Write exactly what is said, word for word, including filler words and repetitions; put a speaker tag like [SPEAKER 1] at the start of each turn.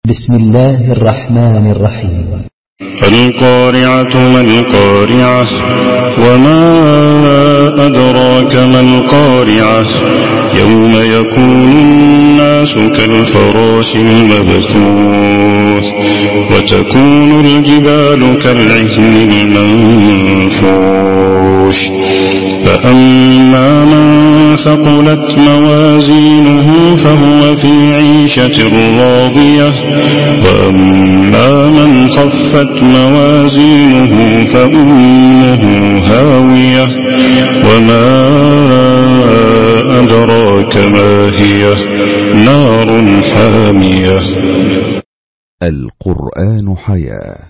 [SPEAKER 1] بسم الله الرحمن الرحيم.
[SPEAKER 2] القارعة ما القارعة وما أدراك ما القارعة يوم يكون الناس كالفراش المبثوث وتكون الجبال كالعهن المنفوش فأما من ثقلت موازينه فهو في عيشة راضية وأما من خفت موازينه فأمه هاوية وما أدراك ما هي نار حامية.
[SPEAKER 3] القرآن حياة.